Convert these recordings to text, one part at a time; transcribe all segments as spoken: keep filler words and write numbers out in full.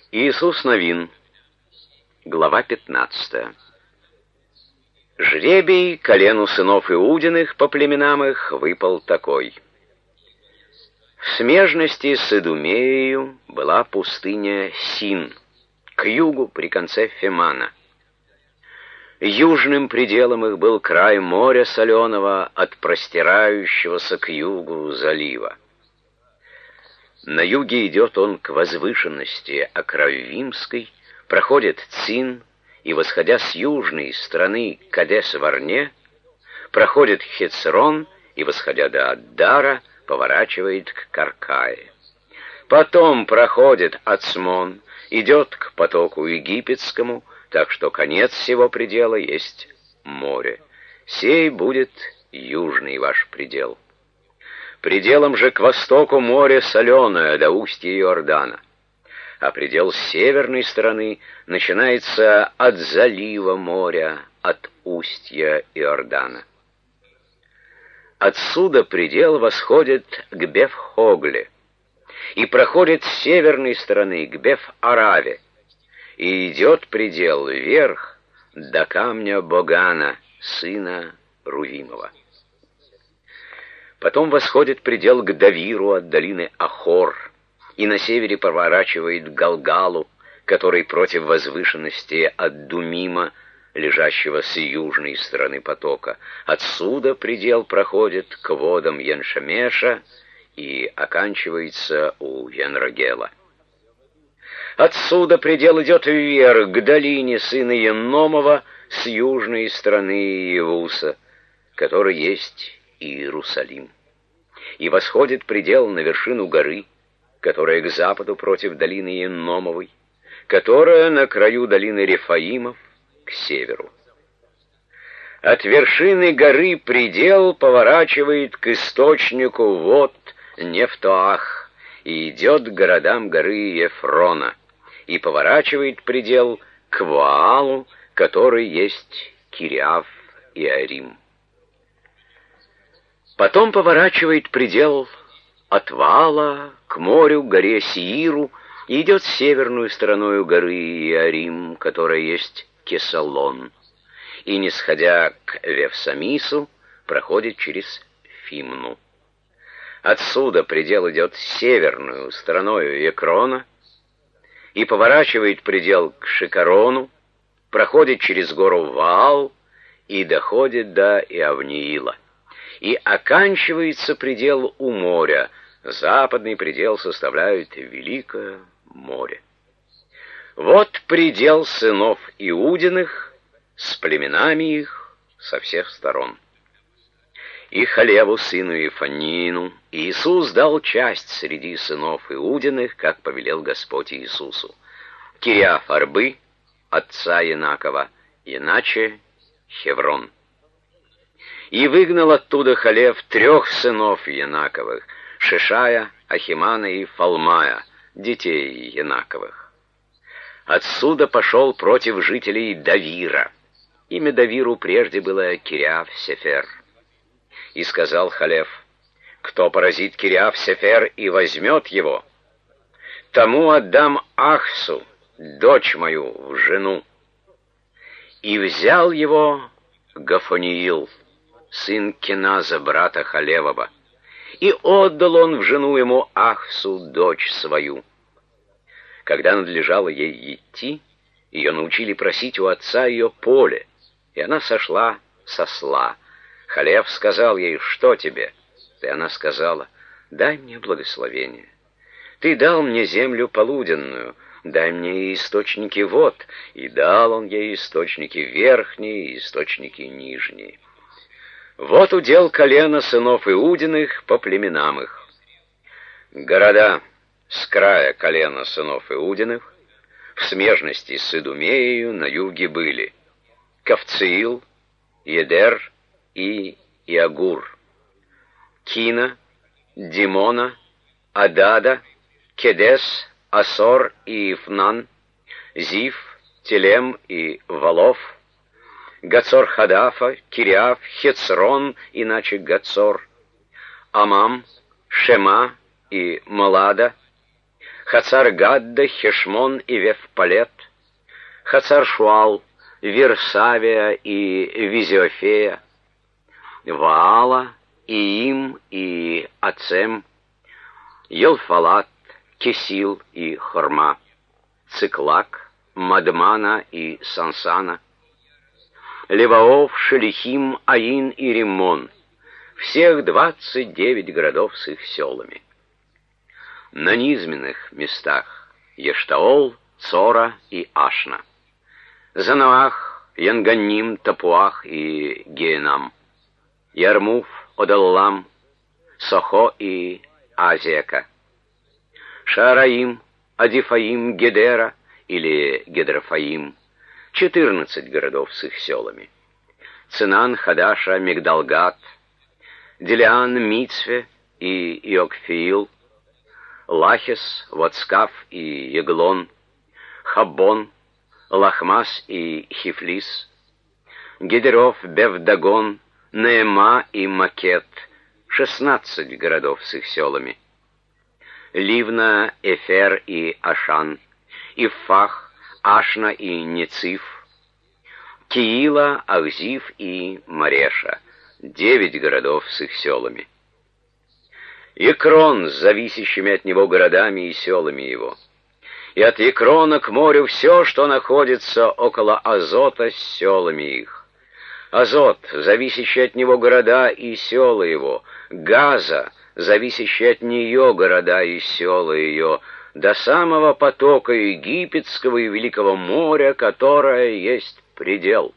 Иисус Новин, глава пятнадцатая. Жребий колену сынов Иудиных по племенам их выпал такой. В смежности с Идумеей была пустыня Син, к югу при конце Фемана. Южным пределом их был край моря соленого от простирающегося к югу залива. На юге идет он к возвышенности Акравимской, проходит Цин и, восходя с южной стороны Кадес-Варне, проходит Хецрон и, восходя до Аддара, поворачивает к Каркае. Потом проходит Ацмон, идет к потоку Египетскому, так что конец всего предела есть море. Сей будет южный ваш предел. Пределом же к востоку море соленое до устья Иордана, а предел северной стороны начинается от залива моря, от устья Иордана. Отсюда предел восходит к Беф-Хогле и проходит с северной стороны к Беф-Араве, и идет предел вверх до камня Богана, сына Рувимова. Потом восходит предел к Давиру от долины Ахор, и на севере поворачивает к Галгалу, который против возвышенности от Думима, лежащего с южной стороны потока. Отсюда предел проходит к водам Яншамеша и оканчивается у Янрогела. Отсюда предел идет вверх к долине сына Еномова с южной стороны Иевуса, который есть Иерусалим. И восходит предел на вершину горы, которая к западу против долины Еномовой, которая на краю долины Рефаимов к северу. От вершины горы предел поворачивает к источнику вод Нефтоах и идет к городам горы Ефрона, и поворачивает предел к Ваалу, который есть Кириав и Арим. Потом поворачивает предел от Ваала к морю, к горе Сииру, и идет северную стороною горы Иарим, которая есть Кесалон, и, не сходя к Вевсамису, проходит через Фимну. Отсюда предел идет северную стороною Экрона, и поворачивает предел к Шикарону, проходит через гору Ваал и доходит до Иавниила. И оканчивается предел у моря. Западный предел составляет Великое море. Вот предел сынов Иудиных с племенами их со всех сторон. И Халеву, сыну Ефанину, Иисус дал часть среди сынов Иудиных, как повелел Господь Иисусу. Кириаф-Арбы, отца Янакова, иначе Хеврон. И выгнал оттуда Халев трех сынов Янаковых, Шишая, Ахимана и Фалмая, детей Янаковых. Отсюда пошел против жителей Давира. Имя Давиру прежде было Кириаф-Сефер. И сказал Халев: кто поразит Кириаф-Сефер и возьмет его, тому отдам Ахсу, дочь мою, в жену. И взял его Гафониил, сын Кеназа, брата Халевова, и отдал он в жену ему Ахсу, дочь свою. Когда надлежало ей идти, ее научили просить у отца ее поле, и она сошла с осла. Халев сказал ей: что тебе? И она сказала: дай мне благословение. Ты дал мне землю полуденную, дай мне источники вод. И дал он ей источники верхние и источники нижние. Вот удел колена сынов Иудиных по племенам их. Города с края колена сынов Иудиных в смежности с Идумеей на юге были Кавциил, Едер и Иагур, Кина, Димона, Адада, Кедес, Асор и Ифнан, Зив, Телем и Валов, Гацор-Хадафа, Кириаф, Хецрон, иначе Гацор, Амам, Шема и Малада, Хацар-Гадда, Хешмон и Вевпалет, Хацар-Шуал, Вирсавия и Визиофея, Ваала, Иим и Ацем, Елфалат, Кесил и Хорма, Циклак, Мадмана и Сансана, Леваов, Шелихим, Аин и Риммон, всех двадцать девять городов с их селами. На низменных местах Ештаол, Цора и Ашна, Занаах, Янганим, Тапуах и Геенам, Ярмуф, Одаллам, Сохо и Азека, Шаараим, Адифаим, Гедера или Гедрофаим, четырнадцать городов с их селами, Цинан, Хадаша, Мигдалгат, Делиан, Мицве и Иокфиил, Лахис, Вацкаф и Еглон, Хаббон, Лахмас и Хифлис, Гедеров, Бевдагон, Неема и Макет, шестнадцать городов с их селами, Ливна, Эфер и Ашан, Ифах, Ашна и Нециф, Киила, Ахзив и Мареша, девять городов с их селами, Екрон с зависящими от него городами и селами его, и от Екрона к морю все, что находится около Азота с селами их, Азот, зависящий от него города и села его, Газа, зависящий от нее города и села ее, до самого потока Египетского и Великого моря, которое есть предел.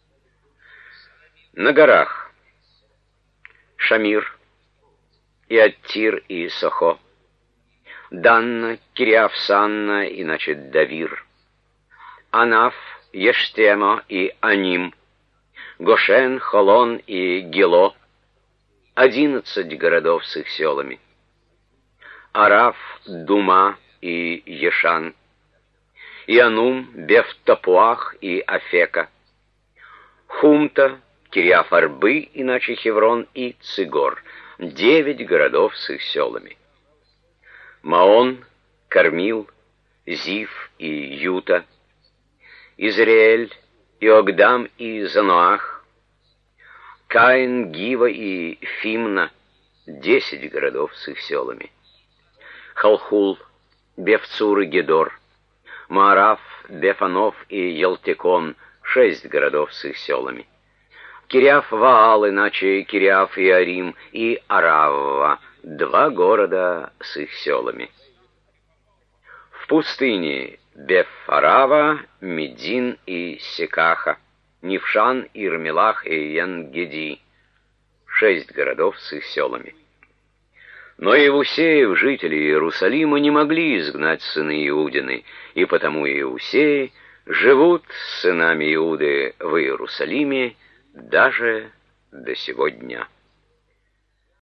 На горах Шамир, и Аттир, и Сохо, Данна, Кириаф-Санна, иначе Давир, Анаф, Ештема и Аним, Гошен, Холон и Гело, одиннадцать городов с их селами, Араф, Дума и Ешан, Ианум, Бефтапуах и Афека, Хумта, Кириаф-Арбы, иначе Хеврон, и Цигор, девять городов с их селами, Маон, Кармил, Зив и Юта, Израиль, Иогдам и Зануах, Каин, Гива и Фимна, десять городов с их селами, Халхул, Бефцур и Гедор, Маараф, Бефанов и Елтекон, шесть городов с их селами, Кириаф-Ваал, иначе Кириаф и Арим, и Аравва, два города с их селами. В пустыне Беф-Арава, Медин и Секаха, Нившан, Ирмелах и Янгеди, шесть городов с их селами. Но Иеусеев, жители Иерусалима, не могли изгнать сыны Иудины, и потому Иеусеи живут с сынами Иуды в Иерусалиме даже до сего дня.